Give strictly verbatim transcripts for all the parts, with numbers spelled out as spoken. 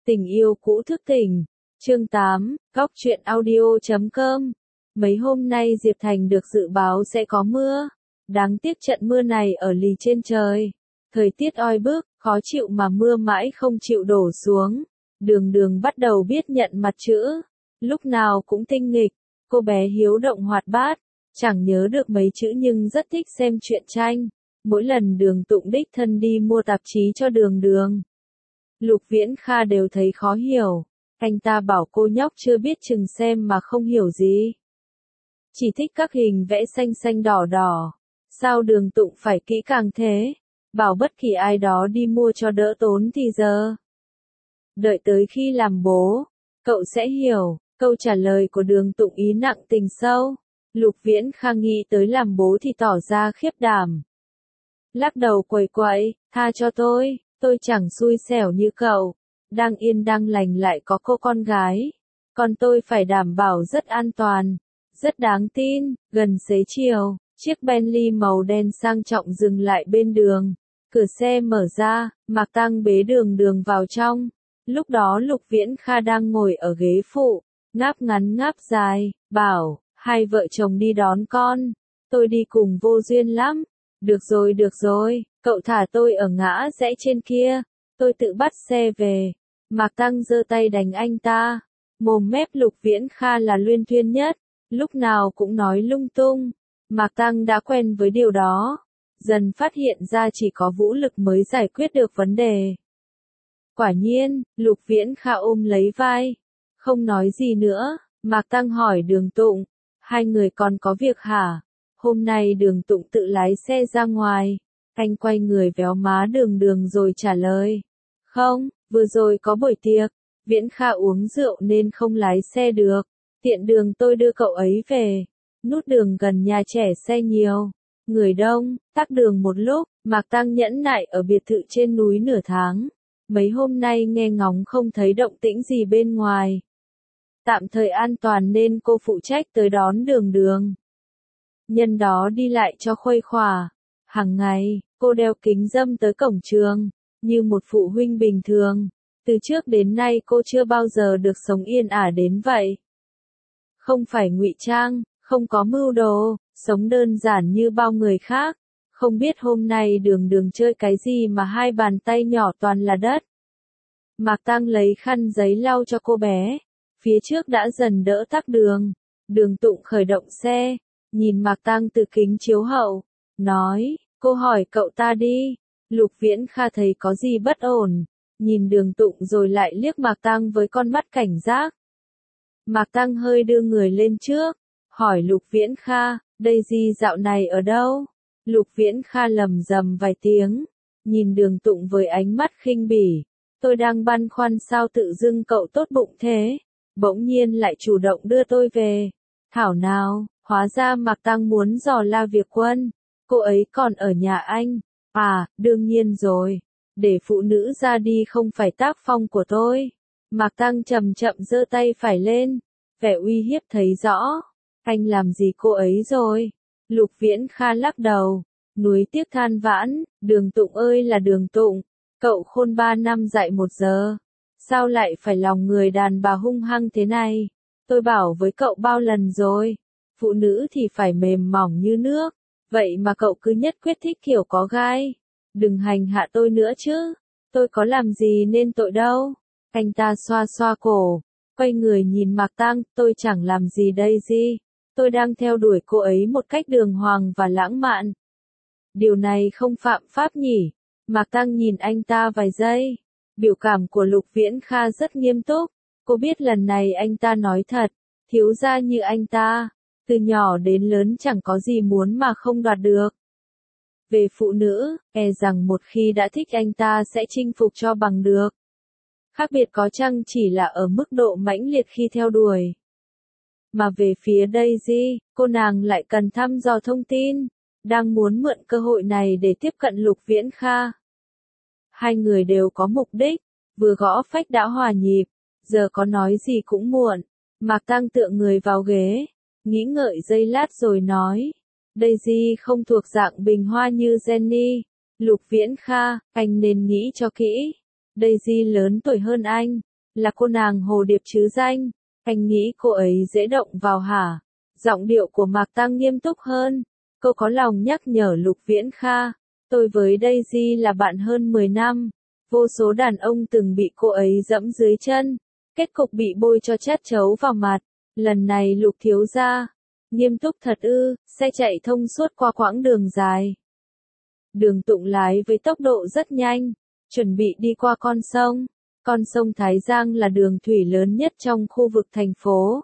Tình yêu cũ thức tỉnh. Chương tám, góc truyện audio chấm com. Mấy hôm nay Diệp Thành được dự báo sẽ có mưa. Đáng tiếc trận mưa này ở lì trên trời. Thời tiết oi bức, khó chịu mà mưa mãi không chịu đổ xuống. Đường Đường bắt đầu biết nhận mặt chữ. Lúc nào cũng tinh nghịch. Cô bé hiếu động hoạt bát. Chẳng nhớ được mấy chữ nhưng rất thích xem truyện tranh. Mỗi lần Đường Tụng đích thân đi mua tạp chí cho Đường Đường, Lục Viễn Kha đều thấy khó hiểu. Anh ta bảo cô nhóc chưa biết chừng xem mà không hiểu gì. Chỉ thích các hình vẽ xanh xanh đỏ đỏ. Sao Đường Tụng phải kỹ càng thế? Bảo bất kỳ ai đó đi mua cho đỡ tốn thì giờ. Đợi tới khi làm bố, cậu sẽ hiểu. Câu trả lời của Đường Tụng ý nặng tình sâu. Lục Viễn Kha nghĩ tới làm bố thì tỏ ra khiếp đảm. Lắc đầu quẩy quậy, tha cho tôi, tôi chẳng xui xẻo như cậu. Đang yên đang lành lại có cô con gái. Còn tôi phải đảm bảo rất an toàn, rất đáng tin. Gần xế chiều, chiếc Bentley màu đen sang trọng dừng lại bên đường. Cửa xe mở ra, Mạc Tăng bế Đường Đường vào trong. Lúc đó Lục Viễn Kha đang ngồi ở ghế phụ, ngáp ngắn ngáp dài, bảo, hai vợ chồng đi đón con. Tôi đi cùng vô duyên lắm. Được rồi được rồi, cậu thả tôi ở ngã rẽ trên kia. Tôi tự bắt xe về. Mạc Tăng giơ tay đánh anh ta. Mồm mép Lục Viễn Kha là luyên thuyên nhất. Lúc nào cũng nói lung tung. Mạc Tăng đã quen với điều đó. Dần phát hiện ra chỉ có vũ lực mới giải quyết được vấn đề. Quả nhiên, Lục Viễn Kha ôm lấy vai. Không nói gì nữa, Mạc Tăng hỏi Đường Tụng. Hai người còn có việc hả? Hôm nay Đường Tụng tự lái xe ra ngoài. Anh quay người véo má Đường Đường rồi trả lời. Không, vừa rồi có buổi tiệc. Viễn Kha uống rượu nên không lái xe được. Tiện đường tôi đưa cậu ấy về. Nút đường gần nhà trẻ xe nhiều. Người đông, tắc đường một lúc. Mạc Tăng nhẫn nại ở biệt thự trên núi nửa tháng. Mấy hôm nay nghe ngóng không thấy động tĩnh gì bên ngoài. Tạm thời an toàn nên cô phụ trách tới đón Đường Đường. Nhân đó đi lại cho khuây khỏa. Hàng ngày, cô đeo kính râm tới cổng trường, như một phụ huynh bình thường. Từ trước đến nay cô chưa bao giờ được sống yên ả đến vậy. Không phải ngụy trang, không có mưu đồ, sống đơn giản như bao người khác. Không biết hôm nay Đường Đường chơi cái gì mà hai bàn tay nhỏ toàn là đất. Mạc Tăng lấy khăn giấy lau cho cô bé. Phía trước đã dần đỡ tắc đường. Đường Tụng khởi động xe. Nhìn Mạc Tăng từ kính chiếu hậu, nói, cô hỏi cậu ta đi. Lục Viễn Kha thấy có gì bất ổn, nhìn Đường Tụng rồi lại liếc Mạc Tăng với con mắt cảnh giác. Mạc Tăng hơi đưa người lên trước, hỏi Lục Viễn Kha, đây gì dạo này ở đâu? Lục Viễn Kha lầm rầm vài tiếng, nhìn Đường Tụng với ánh mắt khinh bỉ. Tôi đang băn khoăn sao tự dưng cậu tốt bụng thế, bỗng nhiên lại chủ động đưa tôi về. Thảo nào, hóa ra Mạc Tăng muốn dò la việc Quân. Cô ấy còn ở nhà anh. À, đương nhiên rồi. Để phụ nữ ra đi không phải tác phong của tôi. Mạc Tăng chậm chậm giơ tay phải lên. Vẻ uy hiếp thấy rõ. Anh làm gì cô ấy rồi? Lục Viễn Kha lắc đầu. Nuối tiếc than vãn. Đường Tụng ơi là Đường Tụng. Cậu khôn ba năm dạy một giờ. Sao lại phải lòng người đàn bà hung hăng thế này? Tôi bảo với cậu bao lần rồi. Phụ nữ thì phải mềm mỏng như nước. Vậy mà cậu cứ nhất quyết thích kiểu có gai. Đừng hành hạ tôi nữa chứ. Tôi có làm gì nên tội đâu. Anh ta xoa xoa cổ. Quay người nhìn Mạc Tăng. Tôi chẳng làm gì đây gì. Tôi đang theo đuổi cô ấy một cách đường hoàng và lãng mạn. Điều này không phạm pháp nhỉ. Mạc Tăng nhìn anh ta vài giây. Biểu cảm của Lục Viễn Kha rất nghiêm túc. Cô biết lần này anh ta nói thật. Thiếu gia như anh ta, từ nhỏ đến lớn chẳng có gì muốn mà không đoạt được. Về phụ nữ, e rằng một khi đã thích anh ta sẽ chinh phục cho bằng được. Khác biệt có chăng chỉ là ở mức độ mãnh liệt khi theo đuổi. Mà về phía Daisy, cô nàng lại cần thăm dò thông tin, đang muốn mượn cơ hội này để tiếp cận Lục Viễn Kha. Hai người đều có mục đích, vừa gõ phách đã hòa nhịp, giờ có nói gì cũng muộn. Mạc Tăng tựa người vào ghế, nghĩ ngợi giây lát rồi nói. Daisy không thuộc dạng bình hoa như Jenny. Lục Viễn Kha, anh nên nghĩ cho kỹ. Daisy lớn tuổi hơn anh, Là cô nàng Hồ Điệp chứ danh, anh nghĩ cô ấy dễ động vào hả? Giọng điệu của Mạc Tăng nghiêm túc hơn, cô có lòng nhắc nhở Lục Viễn Kha, tôi với Daisy là bạn hơn mười năm, vô số đàn ông từng bị cô ấy dẫm dưới chân, kết cục bị bôi cho chát chấu vào mặt, lần này Lục thiếu gia, nghiêm túc thật ư, xe chạy thông suốt qua quãng đường dài. Đường Tụng lái với tốc độ rất nhanh, chuẩn bị đi qua con sông. Con sông Thái Giang là đường thủy lớn nhất trong khu vực thành phố.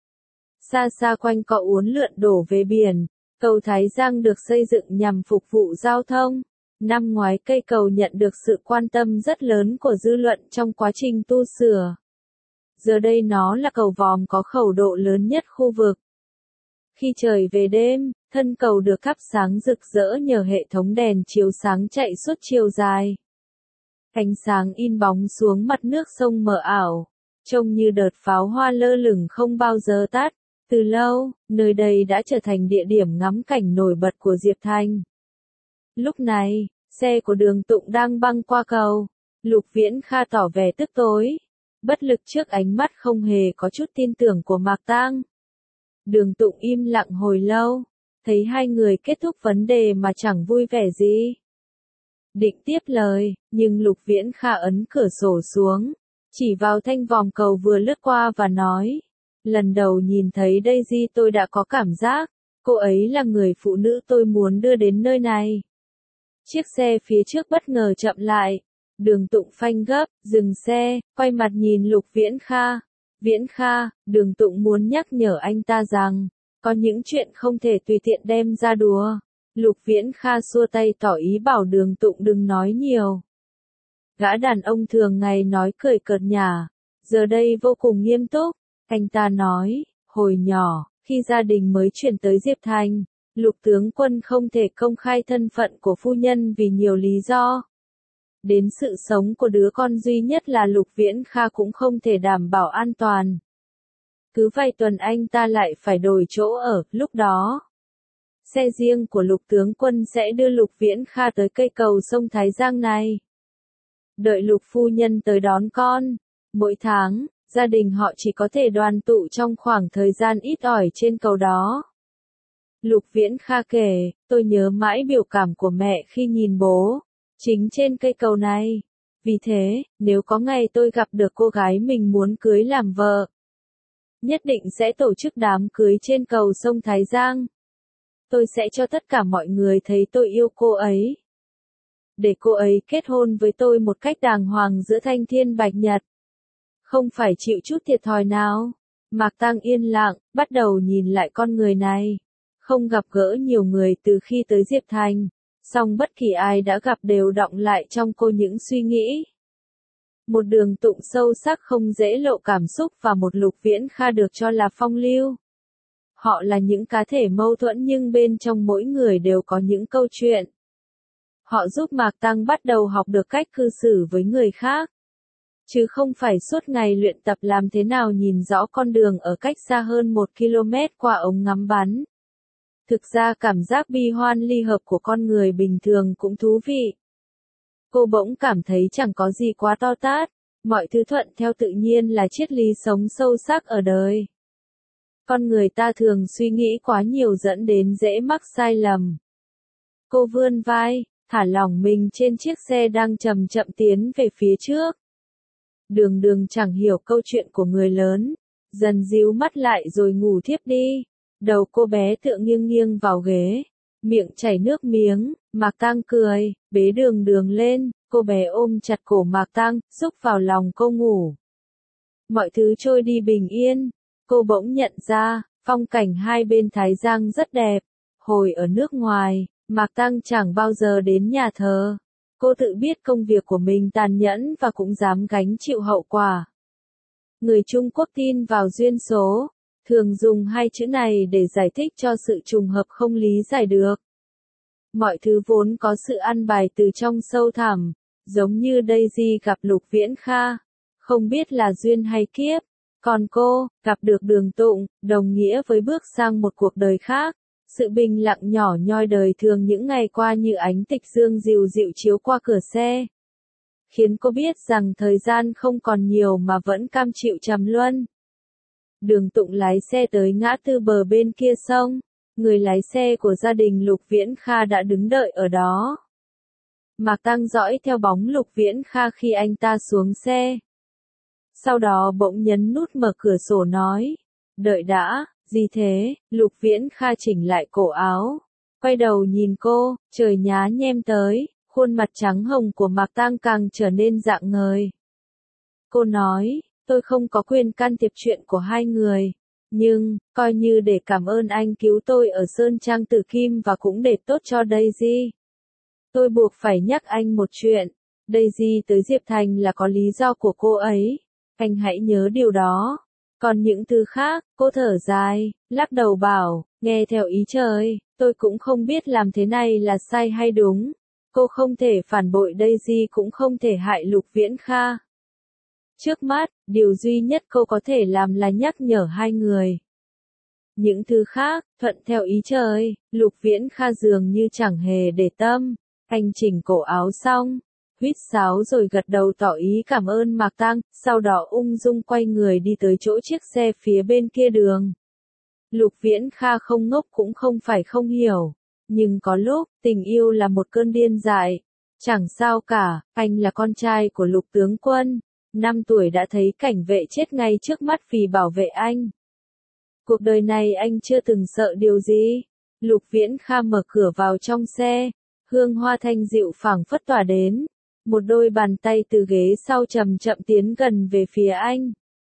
Xa xa quanh co uốn lượn đổ về biển, cầu Thái Giang được xây dựng nhằm phục vụ giao thông. Năm ngoái cây cầu nhận được sự quan tâm rất lớn của dư luận trong quá trình tu sửa. Giờ đây nó là cầu vòm có khẩu độ lớn nhất khu vực. Khi trời về đêm, thân cầu được thắp sáng rực rỡ nhờ hệ thống đèn chiếu sáng chạy suốt chiều dài. Ánh sáng in bóng xuống mặt nước sông mờ ảo, trông như đợt pháo hoa lơ lửng không bao giờ tắt. Từ lâu, nơi đây đã trở thành địa điểm ngắm cảnh nổi bật của Diệp Thành. Lúc này, xe của Đường Tụng đang băng qua cầu. Lục Viễn Kha tỏ vẻ tức tối, bất lực trước ánh mắt không hề có chút tin tưởng của Mạc Tang. Đường Tụng im lặng hồi lâu, thấy hai người kết thúc vấn đề mà chẳng vui vẻ gì. Định tiếp lời, nhưng Lục Viễn Kha ấn cửa sổ xuống, chỉ vào thanh vòm cầu vừa lướt qua và nói, lần đầu nhìn thấy Daisy tôi đã có cảm giác, cô ấy là người phụ nữ tôi muốn đưa đến nơi này. Chiếc xe phía trước bất ngờ chậm lại, Đường Tụng phanh gấp, dừng xe, quay mặt nhìn Lục Viễn Kha. Viễn Kha, Đường Tụng muốn nhắc nhở anh ta rằng, có những chuyện không thể tùy tiện đem ra đùa. Lục Viễn Kha xua tay tỏ ý bảo Đường Tụng đừng nói nhiều. Gã đàn ông thường ngày nói cười cợt nhả, giờ đây vô cùng nghiêm túc. Anh ta nói, hồi nhỏ, khi gia đình mới chuyển tới Diệp Thành, Lục tướng quân không thể công khai thân phận của phu nhân vì nhiều lý do. Đến sự sống của đứa con duy nhất là Lục Viễn Kha cũng không thể đảm bảo an toàn. Cứ vài tuần anh ta lại phải đổi chỗ ở, lúc đó. Xe riêng của Lục tướng quân sẽ đưa Lục Viễn Kha tới cây cầu sông Thái Giang này. Đợi Lục phu nhân tới đón con. Mỗi tháng, gia đình họ chỉ có thể đoàn tụ trong khoảng thời gian ít ỏi trên cầu đó. Lục Viễn Kha kể, tôi nhớ mãi biểu cảm của mẹ khi nhìn bố, chính trên cây cầu này. Vì thế, nếu có ngày tôi gặp được cô gái mình muốn cưới làm vợ, nhất định sẽ tổ chức đám cưới trên cầu sông Thái Giang. Tôi sẽ cho tất cả mọi người thấy tôi yêu cô ấy. Để cô ấy kết hôn với tôi một cách đàng hoàng giữa thanh thiên bạch nhật. Không phải chịu chút thiệt thòi nào. Mạc Tang yên lặng, bắt đầu nhìn lại con người này. Không gặp gỡ nhiều người từ khi tới Diệp Thành, song bất kỳ ai đã gặp đều đọng lại trong cô những suy nghĩ. Một Đường Tụng sâu sắc không dễ lộ cảm xúc và một Lục Viễn Kha được cho là phong lưu. Họ là những cá thể mâu thuẫn nhưng bên trong mỗi người đều có những câu chuyện. Họ giúp Mạc Tăng bắt đầu học được cách cư xử với người khác. Chứ không phải suốt ngày luyện tập làm thế nào nhìn rõ con đường ở cách xa hơn một ki lô mét qua ống ngắm bắn. Thực ra cảm giác bi hoan ly hợp của con người bình thường cũng thú vị. Cô bỗng cảm thấy chẳng có gì quá to tát, mọi thứ thuận theo tự nhiên là triết lý sống sâu sắc ở đời. Con người ta thường suy nghĩ quá nhiều dẫn đến dễ mắc sai lầm. Cô vươn vai, thả lỏng mình trên chiếc xe đang chậm chậm tiến về phía trước. Đường Đường chẳng hiểu câu chuyện của người lớn, dần díu mắt lại rồi ngủ thiếp đi. Đầu cô bé tựa nghiêng nghiêng vào ghế, miệng chảy nước miếng. Mạc Tang cười, bế Đường Đường lên, cô bé ôm chặt cổ Mạc Tang, xúc vào lòng cô ngủ. Mọi thứ trôi đi bình yên, cô bỗng nhận ra, phong cảnh hai bên Thái Giang rất đẹp. Hồi ở nước ngoài, Mạc Tang chẳng bao giờ đến nhà thờ. Cô tự biết công việc của mình tàn nhẫn và cũng dám gánh chịu hậu quả. Người Trung Quốc tin vào duyên số, thường dùng hai chữ này để giải thích cho sự trùng hợp không lý giải được. Mọi thứ vốn có sự ăn bài từ trong sâu thẳm, giống như Daisy gặp Lục Viễn Kha, không biết là duyên hay kiếp. Còn cô, gặp được Đường Tụng, đồng nghĩa với bước sang một cuộc đời khác. Sự bình lặng nhỏ nhoi đời thường những ngày qua như ánh tịch dương dịu dịu chiếu qua cửa xe. khiến cô biết rằng thời gian không còn nhiều mà vẫn cam chịu trầm luân. Đường Tụng lái xe tới ngã tư bờ bên kia sông, người lái xe của gia đình Lục Viễn Kha đã đứng đợi ở đó. Mạc Tăng dõi theo bóng Lục Viễn Kha khi anh ta xuống xe. Sau đó bỗng nhấn nút mở cửa sổ nói, đợi đã, gì thế? Lục Viễn Kha chỉnh lại cổ áo, quay đầu nhìn cô, trời nhá nhem tới, khuôn mặt trắng hồng của Mạc Tăng càng trở nên rạng ngời. Cô nói, tôi không có quyền can thiệp chuyện của hai người, nhưng, coi như để cảm ơn anh cứu tôi ở Sơn Trang Tử Kim và cũng để tốt cho Daisy. Tôi buộc phải nhắc anh một chuyện, Daisy tới Diệp Thành là có lý do của cô ấy, anh hãy nhớ điều đó. Còn những thứ khác, cô thở dài, lắc đầu bảo, nghe theo ý trời, tôi cũng không biết làm thế này là sai hay đúng. Cô không thể phản bội Daisy cũng không thể hại Lục Viễn Kha. Trước mắt, điều duy nhất cô có thể làm là nhắc nhở hai người. Những thứ khác, thuận theo ý trời, Lục Viễn Kha dường như chẳng hề để tâm. Anh chỉnh cổ áo xong, huýt sáo rồi gật đầu tỏ ý cảm ơn Mạc Tăng, sau đó ung dung quay người đi tới chỗ chiếc xe phía bên kia đường. Lục Viễn Kha không ngốc cũng không phải không hiểu, nhưng có lúc, tình yêu là một cơn điên dại. Chẳng sao cả, anh là con trai của Lục tướng quân, năm tuổi đã thấy cảnh vệ chết ngay trước mắt vì bảo vệ anh. Cuộc đời này anh chưa từng sợ điều gì. Lục Viễn Kha mở cửa vào trong xe, hương hoa thanh dịu phảng phất tỏa đến. Một đôi bàn tay từ ghế sau chậm chậm tiến gần về phía anh.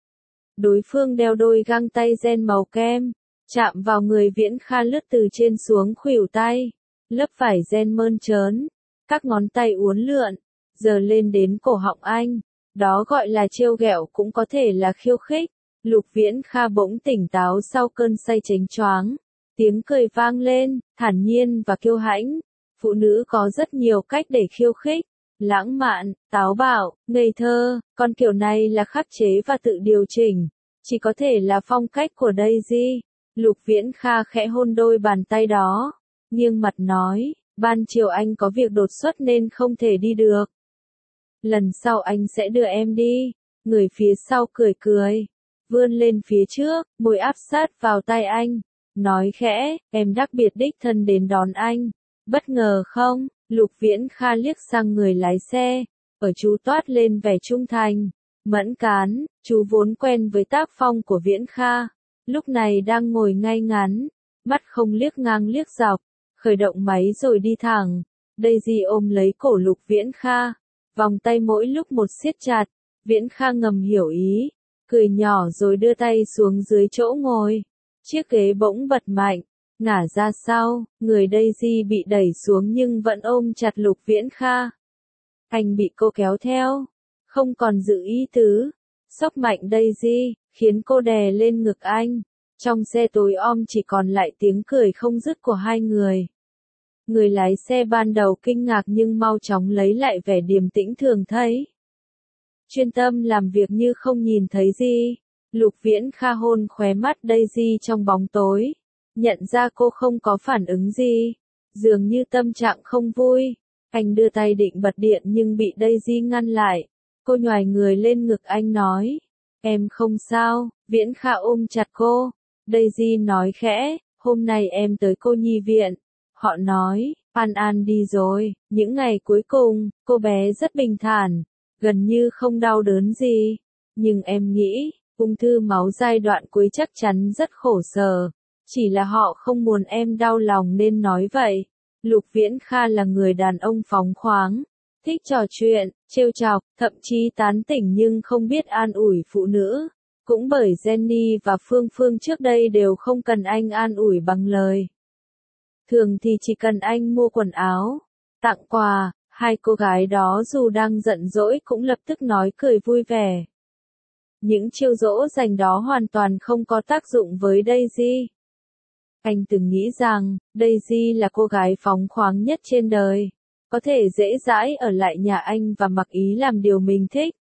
Đối phương đeo đôi găng tay ren màu kem, chạm vào người Viễn Kha lướt từ trên xuống khuỷu tay, lớp vải ren mơn trớn, các ngón tay uốn lượn, giờ lên đến cổ họng anh. Đó gọi là trêu ghẹo cũng có thể là khiêu khích. Lục Viễn Kha bỗng tỉnh táo sau cơn say chánh choáng. Tiếng cười vang lên, thản nhiên và kiêu hãnh. Phụ nữ có rất nhiều cách để khiêu khích. Lãng mạn, táo bạo, ngây thơ, còn kiểu này là khắc chế và tự điều chỉnh. Chỉ có thể là phong cách của Daisy. Lục Viễn Kha khẽ hôn đôi bàn tay đó. Nghiêng mặt nói, ban chiều anh có việc đột xuất nên không thể đi được. Lần sau anh sẽ đưa em đi. Người phía sau cười cười, vươn lên phía trước, môi áp sát vào tai anh, nói khẽ, em đặc biệt đích thân đến đón anh. Bất ngờ không? Lục Viễn Kha liếc sang người lái xe, ở chú toát lên vẻ trung thành, mẫn cán. Chú vốn quen với tác phong của Viễn Kha, lúc này đang ngồi ngay ngắn, mắt không liếc ngang liếc dọc, khởi động máy rồi đi thẳng. Daisy ôm lấy cổ Lục Viễn Kha, vòng tay mỗi lúc một siết chặt. Viễn Kha ngầm hiểu ý, cười nhỏ rồi đưa tay xuống dưới chỗ ngồi. Chiếc ghế bỗng bật mạnh, ngả ra sau, người Daisy bị đẩy xuống nhưng vẫn ôm chặt Lục Viễn Kha. Anh bị cô kéo theo, không còn giữ ý tứ, xốc mạnh Daisy, khiến cô đè lên ngực anh. Trong xe tối om chỉ còn lại tiếng cười không dứt của hai người. Người lái xe ban đầu kinh ngạc nhưng mau chóng lấy lại vẻ điềm tĩnh thường thấy. Chuyên tâm làm việc như không nhìn thấy gì. Lục Viễn Kha hôn khóe mắt Daisy trong bóng tối. Nhận ra cô không có phản ứng gì. Dường như tâm trạng không vui. Anh đưa tay định bật điện nhưng bị Daisy ngăn lại. Cô nhoài người lên ngực anh nói. Em không sao. Viễn Kha ôm chặt cô. Daisy nói khẽ. Hôm nay em tới cô nhi viện. Họ nói, An An đi rồi. Những ngày cuối cùng, cô bé rất bình thản. Gần như không đau đớn gì. Nhưng em nghĩ, ung thư máu giai đoạn cuối chắc chắn rất khổ sở. Chỉ là họ không muốn em đau lòng nên nói vậy. Lục Viễn Kha là người đàn ông phóng khoáng, thích trò chuyện, trêu chọc, thậm chí tán tỉnh nhưng không biết an ủi phụ nữ. Cũng bởi Jenny và Phương Phương trước đây đều không cần anh an ủi bằng lời. Thường thì chỉ cần anh mua quần áo, tặng quà, hai cô gái đó dù đang giận dỗi cũng lập tức nói cười vui vẻ. Những chiêu dỗ dành đó hoàn toàn không có tác dụng với Daisy. Anh từng nghĩ rằng, Daisy là cô gái phóng khoáng nhất trên đời, có thể dễ dãi ở lại nhà anh và mặc ý làm điều mình thích.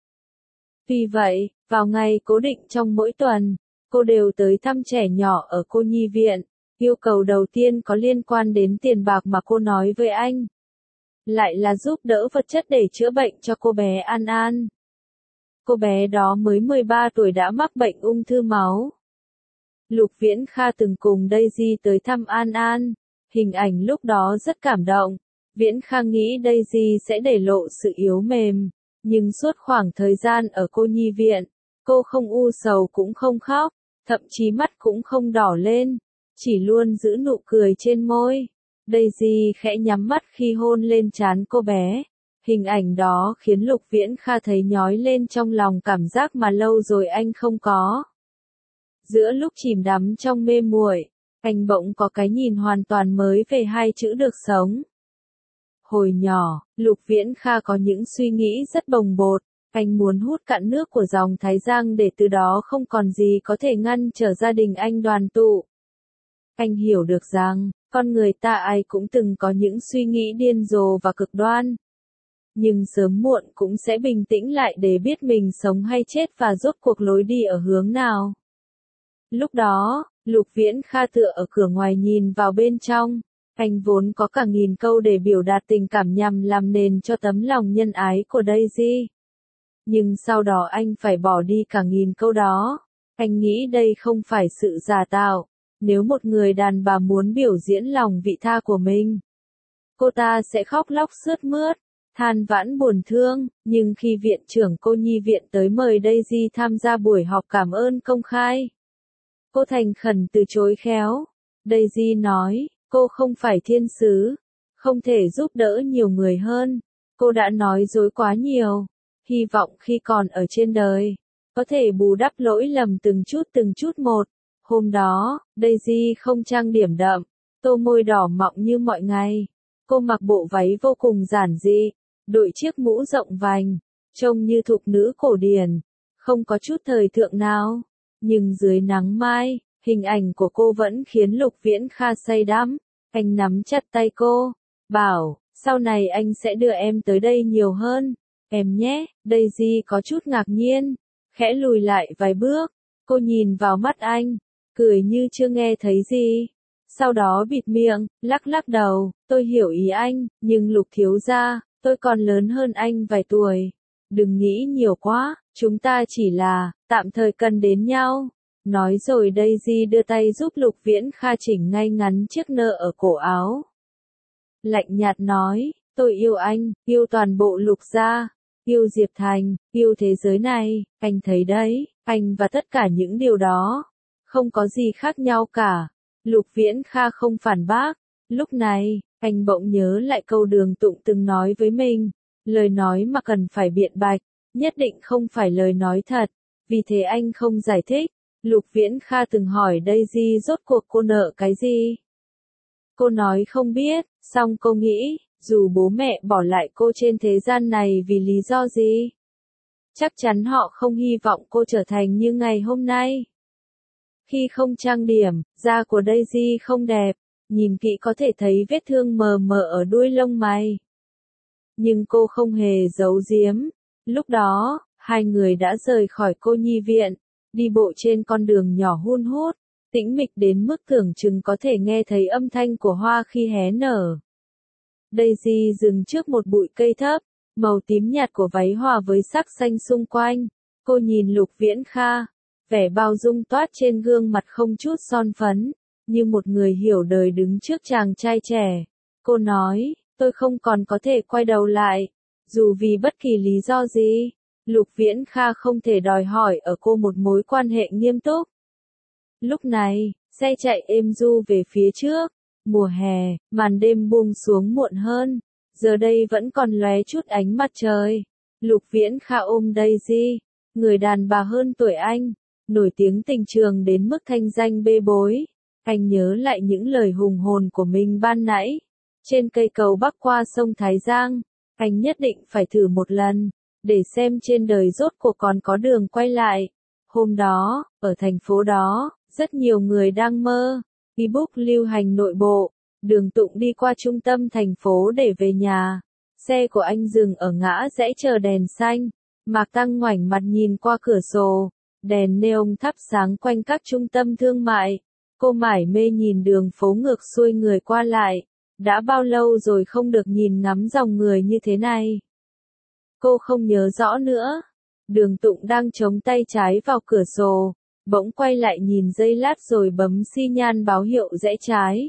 Vì vậy, vào ngày cố định trong mỗi tuần, cô đều tới thăm trẻ nhỏ ở cô nhi viện. Yêu cầu đầu tiên có liên quan đến tiền bạc mà cô nói với anh. lại là giúp đỡ vật chất để chữa bệnh cho cô bé An An. Cô bé đó mới mười ba tuổi đã mắc bệnh ung thư máu. Lục Viễn Kha từng cùng Daisy tới thăm An An. Hình ảnh lúc đó rất cảm động. Viễn Kha nghĩ Daisy sẽ để lộ sự yếu mềm. Nhưng suốt khoảng thời gian ở cô nhi viện, cô không u sầu cũng không khóc, thậm chí mắt cũng không đỏ lên, chỉ luôn giữ nụ cười trên môi. Daisy khẽ nhắm mắt khi hôn lên trán cô bé. Hình ảnh đó khiến Lục Viễn Kha thấy nhói lên trong lòng cảm giác mà lâu rồi anh không có. Giữa lúc chìm đắm trong mê muội, anh bỗng có cái nhìn hoàn toàn mới về hai chữ được sống. Hồi nhỏ, Lục Viễn Kha có những suy nghĩ rất bồng bột. Anh muốn hút cạn nước của dòng Thái Giang để từ đó không còn gì có thể ngăn trở gia đình anh đoàn tụ. Anh hiểu được rằng, con người ta ai cũng từng có những suy nghĩ điên rồ và cực đoan. Nhưng sớm muộn cũng sẽ bình tĩnh lại để biết mình sống hay chết và rốt cuộc lối đi ở hướng nào. Lúc đó, Lục Viễn Kha tựa ở cửa ngoài nhìn vào bên trong. Anh vốn có cả nghìn câu để biểu đạt tình cảm nhằm làm nền cho tấm lòng nhân ái của Daisy. Nhưng sau đó anh phải bỏ đi cả nghìn câu đó. Anh nghĩ đây không phải sự giả tạo. Nếu một người đàn bà muốn biểu diễn lòng vị tha của mình, cô ta sẽ khóc lóc sướt mướt, than vãn buồn thương. Nhưng khi viện trưởng cô nhi viện tới mời Daisy tham gia buổi họp cảm ơn công khai, cô thành khẩn từ chối khéo. Daisy nói, cô không phải thiên sứ, không thể giúp đỡ nhiều người hơn. Cô đã nói dối quá nhiều. Hy vọng khi còn ở trên đời, có thể bù đắp lỗi lầm từng chút từng chút một. Hôm đó, Daisy không trang điểm đậm, tô môi đỏ mọng như mọi ngày. Cô mặc bộ váy vô cùng giản dị, đội chiếc mũ rộng vành, trông như thục nữ cổ điển, không có chút thời thượng nào. Nhưng dưới nắng mai, hình ảnh của cô vẫn khiến Lục Viễn Kha say đắm. Anh nắm chặt tay cô, bảo, sau này anh sẽ đưa em tới đây nhiều hơn. Em nhé. Daisy có chút ngạc nhiên, khẽ lùi lại vài bước. Cô nhìn vào mắt anh, cười như chưa nghe thấy gì. Sau đó bịt miệng, lắc lắc đầu, tôi hiểu ý anh, nhưng Lục thiếu gia, tôi còn lớn hơn anh vài tuổi. Đừng nghĩ nhiều quá, chúng ta chỉ là, tạm thời cần đến nhau. Nói rồi Daisy đưa tay giúp Lục Viễn Kha chỉnh ngay ngắn chiếc nơ ở cổ áo. Lạnh nhạt nói, tôi yêu anh, yêu toàn bộ Lục gia, yêu Diệp Thành, yêu thế giới này. Anh thấy đấy, anh và tất cả những điều đó, không có gì khác nhau cả. Lục Viễn Kha không phản bác. Lúc này, anh bỗng nhớ lại câu Đường Tụng từng nói với mình. Lời nói mà cần phải biện bạch, nhất định không phải lời nói thật. Vì thế anh không giải thích. Lục Viễn Kha từng hỏi Daisy rốt cuộc cô nợ cái gì. Cô nói không biết, song cô nghĩ, dù bố mẹ bỏ lại cô trên thế gian này vì lý do gì, chắc chắn họ không hy vọng cô trở thành như ngày hôm nay. Khi không trang điểm, da của Daisy không đẹp, nhìn kỹ có thể thấy vết thương mờ mờ ở đuôi lông mày. Nhưng cô không hề giấu giếm. Lúc đó, hai người đã rời khỏi cô nhi viện, đi bộ trên con đường nhỏ hun hút, tĩnh mịch đến mức tưởng chừng có thể nghe thấy âm thanh của hoa khi hé nở. Daisy dừng trước một bụi cây thấp, màu tím nhạt của váy hòa với sắc xanh xung quanh. Cô nhìn Lục Viễn Kha, vẻ bao dung toát trên gương mặt không chút son phấn, như một người hiểu đời đứng trước chàng trai trẻ. Cô nói, tôi không còn có thể quay đầu lại, dù vì bất kỳ lý do gì. Lục Viễn Kha không thể đòi hỏi ở cô một mối quan hệ nghiêm túc. Lúc này, xe chạy êm du về phía trước. Mùa hè, màn đêm buông xuống muộn hơn. Giờ đây vẫn còn lóe chút ánh mặt trời. Lục Viễn Kha ôm Daisy, người đàn bà hơn tuổi anh, nổi tiếng tình trường đến mức thanh danh bê bối. Anh nhớ lại những lời hùng hồn của mình ban nãy. Trên cây cầu bắc qua sông Thái Giang, anh nhất định phải thử một lần, để xem trên đời rốt cuộc còn có đường quay lại. Hôm đó, ở thành phố đó, rất nhiều người đang mơ. E-book lưu hành nội bộ, Đường Tụng đi qua trung tâm thành phố để về nhà. Xe của anh dừng ở ngã rẽ chờ đèn xanh. Mạc Tăng ngoảnh mặt nhìn qua cửa sổ, đèn neon thắp sáng quanh các trung tâm thương mại. Cô mải mê nhìn đường phố ngược xuôi người qua lại. Đã bao lâu rồi không được nhìn ngắm dòng người như thế này? Cô không nhớ rõ nữa. Đường Tụng đang chống tay trái vào cửa sổ, bỗng quay lại nhìn giây lát rồi bấm xi nhan báo hiệu rẽ trái.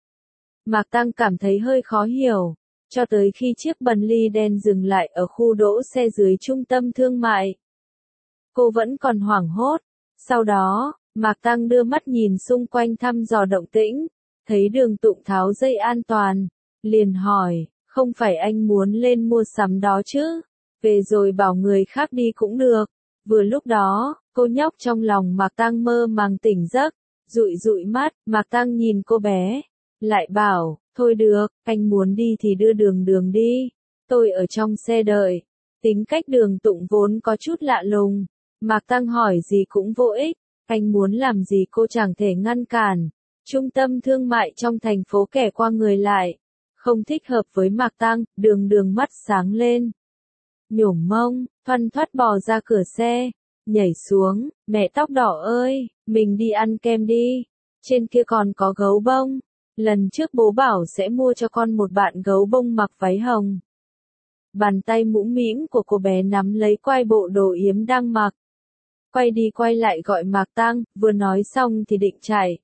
Mạc Tăng cảm thấy hơi khó hiểu, cho tới khi chiếc Bentley đen dừng lại ở khu đỗ xe dưới trung tâm thương mại. Cô vẫn còn hoảng hốt. Sau đó, Mạc Tăng đưa mắt nhìn xung quanh thăm dò động tĩnh, thấy Đường Tụng tháo dây an toàn, liền hỏi, không phải anh muốn lên mua sắm đó chứ? Về rồi bảo người khác đi cũng được. Vừa lúc đó, cô nhóc trong lòng Mạc Tăng mơ màng tỉnh giấc, dụi dụi mắt, Mạc Tăng nhìn cô bé, lại bảo, thôi được, anh muốn đi thì đưa Đường Đường đi, tôi ở trong xe đợi. Tính cách Đường Tụng vốn có chút lạ lùng, Mạc Tăng hỏi gì cũng vô ích, anh muốn làm gì cô chẳng thể ngăn cản. Trung tâm thương mại trong thành phố kẻ qua người lại, không thích hợp với Mạc Tăng, Đường Đường mắt sáng lên. Nhổm mông, thoăn thoắt bò ra cửa xe, nhảy xuống, mẹ tóc đỏ ơi, mình đi ăn kem đi, trên kia còn có gấu bông, lần trước bố bảo sẽ mua cho con một bạn gấu bông mặc váy hồng. Bàn tay mũm mĩm của cô bé nắm lấy quai bộ đồ yếm đang mặc. Quay đi quay lại gọi Mạc Tăng, vừa nói xong thì định chạy.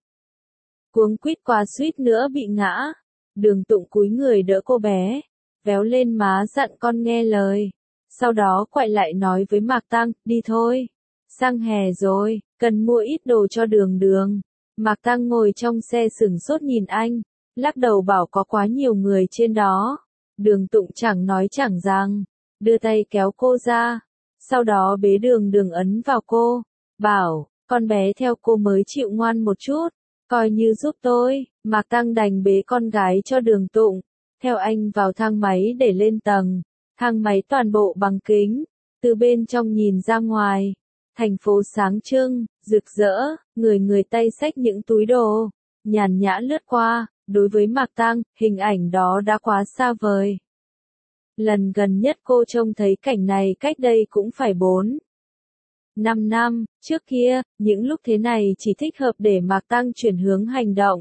Cuống quýt quá suýt nữa bị ngã. Đường Tụng cúi người đỡ cô bé, véo lên má dặn con nghe lời. Sau đó quay lại nói với Mạc Tăng, đi thôi. Sang hè rồi, cần mua ít đồ cho Đường Đường. Mạc Tăng ngồi trong xe sửng sốt nhìn anh, lắc đầu bảo có quá nhiều người trên đó. Đường Tụng chẳng nói chẳng rằng, đưa tay kéo cô ra. Sau đó bế Đường Đường ấn vào cô, bảo, con bé theo cô mới chịu ngoan một chút, coi như giúp tôi. Mạc Tăng đành bế con gái cho Đường Tụng, theo anh vào thang máy để lên tầng. Thang máy toàn bộ bằng kính, từ bên trong nhìn ra ngoài, thành phố sáng trưng, rực rỡ, người người tay xách những túi đồ, nhàn nhã lướt qua. Đối với Mạc Tăng, hình ảnh đó đã quá xa vời. Lần gần nhất cô trông thấy cảnh này cách đây cũng phải bốn năm năm, trước kia, những lúc thế này chỉ thích hợp để Mạc Tăng chuyển hướng hành động.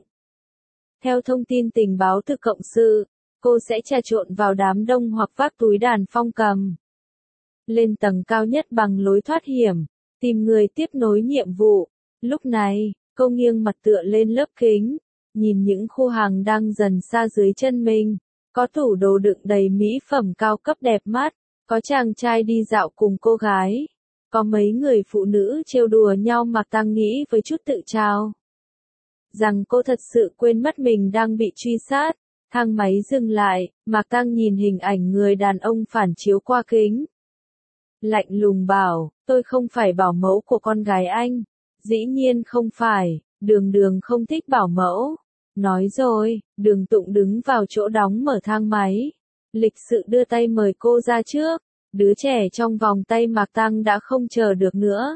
Theo thông tin tình báo từ cộng sự, cô sẽ trà trộn vào đám đông hoặc vác túi đàn phong cầm. Lên tầng cao nhất bằng lối thoát hiểm, tìm người tiếp nối nhiệm vụ. Lúc này, cô nghiêng mặt tựa lên lớp kính, nhìn những khu hàng đang dần xa dưới chân mình. Có tủ đồ đựng đầy mỹ phẩm cao cấp đẹp mắt, có chàng trai đi dạo cùng cô gái, có mấy người phụ nữ trêu đùa nhau. Mạc Tăng nghĩ với chút tự trao rằng cô thật sự quên mất mình đang bị truy sát. Thang máy dừng lại, Mạc Tăng nhìn hình ảnh người đàn ông phản chiếu qua kính. Lạnh lùng bảo, tôi không phải bảo mẫu của con gái anh. Dĩ nhiên không phải, Đường Đường không thích bảo mẫu. Nói rồi, Đường Tụng đứng vào chỗ đóng mở thang máy. Lịch sự đưa tay mời cô ra trước. Đứa trẻ trong vòng tay Mạc Tăng đã không chờ được nữa.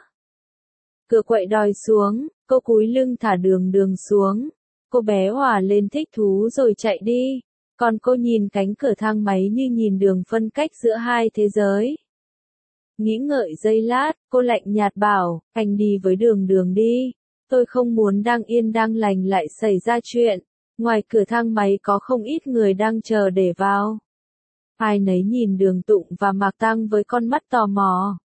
Cửa quậy đòi xuống, cô cúi lưng thả Đường Đường xuống. Cô bé hòa lên thích thú rồi chạy đi. Còn cô nhìn cánh cửa thang máy như nhìn đường phân cách giữa hai thế giới. Nghĩ ngợi giây lát, cô lạnh nhạt bảo, anh đi với Đường Đường đi. Tôi không muốn đang yên đang lành lại xảy ra chuyện. Ngoài cửa thang máy có không ít người đang chờ để vào. Ai nấy nhìn Đường Tụng và Mạc Tăng với con mắt tò mò.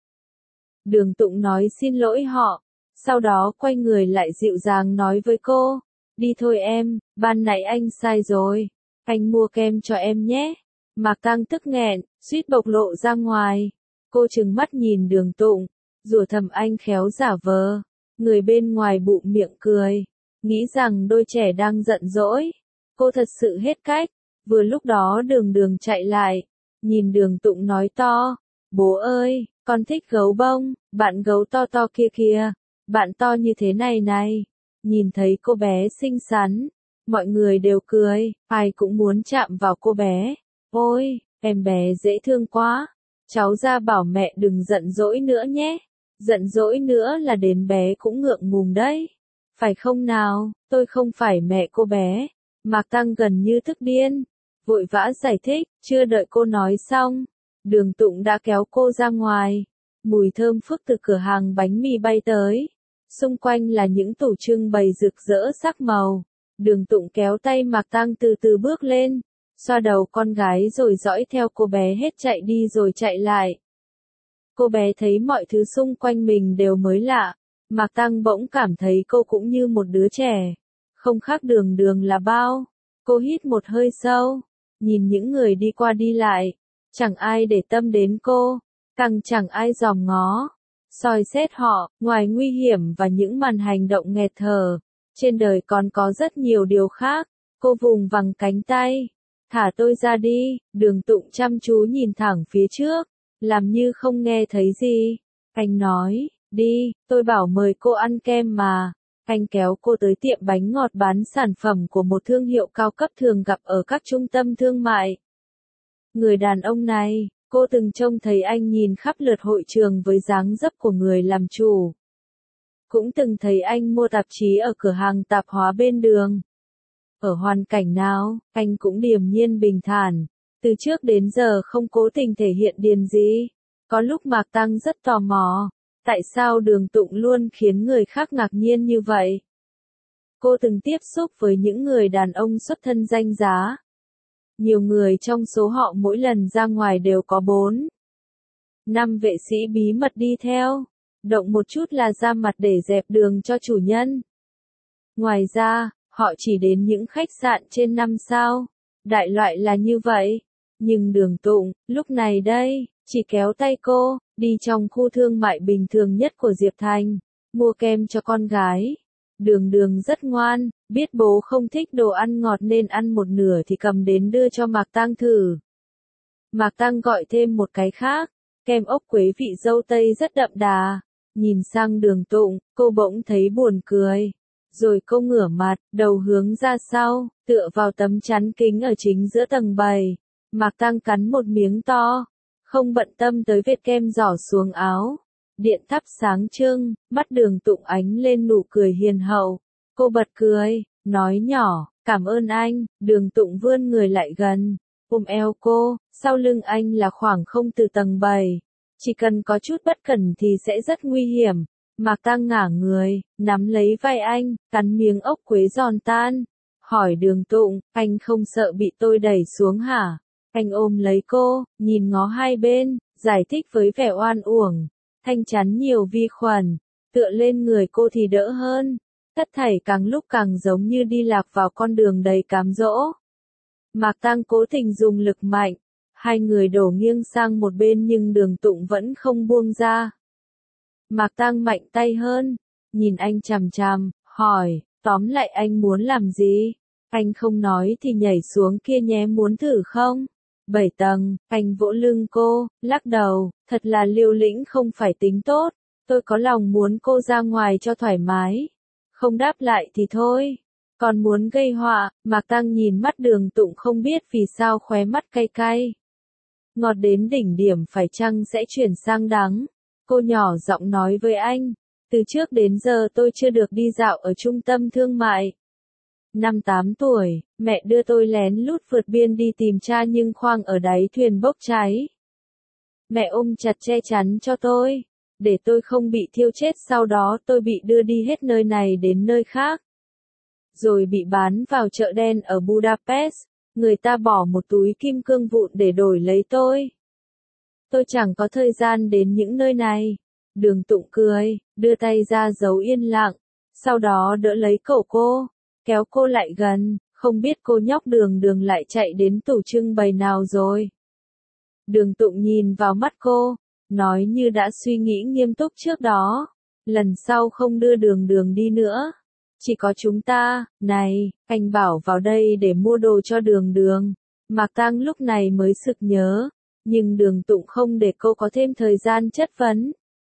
Đường Tụng nói xin lỗi họ. Sau đó quay người lại dịu dàng nói với cô. Đi thôi em, ban nãy anh sai rồi. Anh mua kem cho em nhé. Mạc Tăng tức nghẹn, suýt bộc lộ ra ngoài. Cô trừng mắt nhìn Đường Tụng, rủa thầm anh khéo giả vờ. Người bên ngoài bụng miệng cười, nghĩ rằng đôi trẻ đang giận dỗi. Cô thật sự hết cách. Vừa lúc đó Đường Đường chạy lại, nhìn Đường Tụng nói to, bố ơi, con thích gấu bông, bạn gấu to to kia kìa, bạn to như thế này này. Nhìn thấy cô bé xinh xắn, mọi người đều cười, ai cũng muốn chạm vào cô bé. Ôi, em bé dễ thương quá, cháu ra bảo mẹ đừng giận dỗi nữa nhé. Giận dỗi nữa là đến bé cũng ngượng ngùng đấy. Phải không nào, tôi không phải mẹ cô bé. Mạc Tăng gần như tức điên, vội vã giải thích, chưa đợi cô nói xong. Đường Tụng đã kéo cô ra ngoài. Mùi thơm phức từ cửa hàng bánh mì bay tới. Xung quanh là những tủ trưng bày rực rỡ sắc màu. Đường Tụng kéo tay Mạc Tăng từ từ bước lên, xoa đầu con gái rồi dõi theo cô bé hết chạy đi rồi chạy lại. Cô bé thấy mọi thứ xung quanh mình đều mới lạ, Mạc Tăng bỗng cảm thấy cô cũng như một đứa trẻ, không khác Đường Đường là bao. Cô hít một hơi sâu, nhìn những người đi qua đi lại, chẳng ai để tâm đến cô, càng chẳng ai dòm ngó, soi xét họ. Ngoài nguy hiểm và những màn hành động nghẹt thở, trên đời còn có rất nhiều điều khác. Cô vùng vằng cánh tay, thả tôi ra đi. Đường Tụng chăm chú nhìn thẳng phía trước, làm như không nghe thấy gì. Anh nói, đi, tôi bảo mời cô ăn kem mà. Anh kéo cô tới tiệm bánh ngọt bán sản phẩm của một thương hiệu cao cấp thường gặp ở các trung tâm thương mại. Người đàn ông này, cô từng trông thấy anh nhìn khắp lượt hội trường với dáng dấp của người làm chủ. Cũng từng thấy anh mua tạp chí ở cửa hàng tạp hóa bên đường. Ở hoàn cảnh nào, anh cũng điềm nhiên bình thản, từ trước đến giờ không cố tình thể hiện điềm gì. Có lúc Mạc Tăng rất tò mò, tại sao Đường Tụng luôn khiến người khác ngạc nhiên như vậy? Cô từng tiếp xúc với những người đàn ông xuất thân danh giá. Nhiều người trong số họ mỗi lần ra ngoài đều có bốn, năm vệ sĩ bí mật đi theo, động một chút là ra mặt để dẹp đường cho chủ nhân. Ngoài ra, họ chỉ đến những khách sạn trên năm sao, đại loại là như vậy. Nhưng Đường Tụng, lúc này đây, chỉ kéo tay cô, đi trong khu thương mại bình thường nhất của Diệp Thành, mua kem cho con gái. Đường Đường rất ngoan, biết bố không thích đồ ăn ngọt nên ăn một nửa thì cầm đến đưa cho Mạc Tăng thử. Mạc Tăng gọi thêm một cái khác, kem ốc quế vị dâu tây rất đậm đà. Nhìn sang Đường Tụng, cô bỗng thấy buồn cười. Rồi cô ngửa mặt, đầu hướng ra sau, tựa vào tấm chắn kính ở chính giữa tầng bày. Mạc Tăng cắn một miếng to, không bận tâm tới vết kem giỏ xuống áo. Điện thắp sáng trưng, mắt Đường Tụng ánh lên nụ cười hiền hậu. Cô bật cười, nói nhỏ, cảm ơn anh. Đường Tụng vươn người lại gần, ôm eo cô, sau lưng anh là khoảng không từ tầng bảy. Chỉ cần có chút bất cẩn thì sẽ rất nguy hiểm. Mạc Tăng ngả người, nắm lấy vai anh, cắn miếng ốc quế giòn tan. Hỏi Đường Tụng, anh không sợ bị tôi đẩy xuống hả? Anh ôm lấy cô, nhìn ngó hai bên, giải thích với vẻ oan uổng. Thanh chắn nhiều vi khuẩn, tựa lên người cô thì đỡ hơn. Tất thảy càng lúc càng giống như đi lạc vào con đường đầy cám dỗ. Mạc Tăng cố tình dùng lực mạnh, hai người đổ nghiêng sang một bên nhưng Đường Tụng vẫn không buông ra. Mạc Tăng mạnh tay hơn, nhìn anh chằm chằm, hỏi, tóm lại anh muốn làm gì? Anh không nói thì nhảy xuống kia nhé, muốn thử không? Bảy tầng, anh vỗ lưng cô, lắc đầu, thật là liều lĩnh không phải tính tốt, tôi có lòng muốn cô ra ngoài cho thoải mái. Không đáp lại thì thôi, còn muốn gây họa. Mạc Tăng nhìn mắt Đường Tụng không biết vì sao khóe mắt cay cay. Ngọt đến đỉnh điểm phải chăng sẽ chuyển sang đắng? Cô nhỏ giọng nói với anh, từ trước đến giờ tôi chưa được đi dạo ở trung tâm thương mại. Năm tám tuổi, mẹ đưa tôi lén lút vượt biên đi tìm cha nhưng khoang ở đáy thuyền bốc cháy. Mẹ ôm chặt che chắn cho tôi, để tôi không bị thiêu chết, sau đó tôi bị đưa đi hết nơi này đến nơi khác. Rồi bị bán vào chợ đen ở Budapest, người ta bỏ một túi kim cương vụn để đổi lấy tôi. Tôi chẳng có thời gian đến những nơi này. Đường Tụng cười, đưa tay ra giấu yên lặng, sau đó đỡ lấy cổ cô, kéo cô lại gần, không biết cô nhóc Đường Đường lại chạy đến tủ trưng bày nào rồi. Đường Tụng nhìn vào mắt cô, nói như đã suy nghĩ nghiêm túc trước đó, lần sau không đưa Đường Đường đi nữa. Chỉ có chúng ta. Này, anh bảo vào đây để mua đồ cho Đường Đường. Mạc Tăng lúc này mới sực nhớ, nhưng Đường Tụng không để cô có thêm thời gian chất vấn.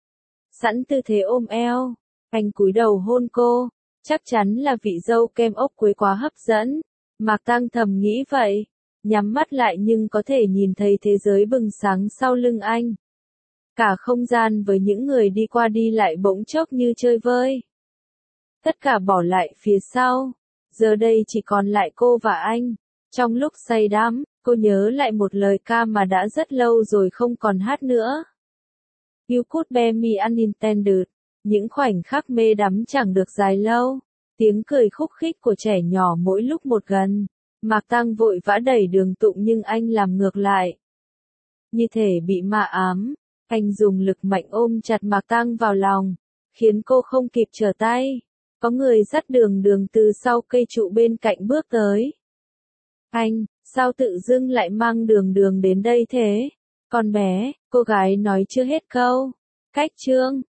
Sẵn tư thế ôm eo, anh cúi đầu hôn cô, chắc chắn là vị dâu kem ốc quế quá hấp dẫn. Mạc Tăng thầm nghĩ vậy, nhắm mắt lại nhưng có thể nhìn thấy thế giới bừng sáng sau lưng anh. Cả không gian với những người đi qua đi lại bỗng chốc như chơi vơi. Tất cả bỏ lại phía sau, giờ đây chỉ còn lại cô và anh. Trong lúc say đắm, cô nhớ lại một lời ca mà đã rất lâu rồi không còn hát nữa. You could bear me unintended. Những khoảnh khắc mê đắm chẳng được dài lâu. Tiếng cười khúc khích của trẻ nhỏ mỗi lúc một gần. Mạc Tăng vội vã đẩy Đường Tụng nhưng anh làm ngược lại. Như thể bị ma ám, anh dùng lực mạnh ôm chặt Mạc Tăng vào lòng, khiến cô không kịp trở tay. Có người dắt Đường Đường từ sau cây trụ bên cạnh bước tới. Anh, sao tự dưng lại mang Đường Đường đến đây thế? Con bé, cô gái nói chưa hết câu. Cách chương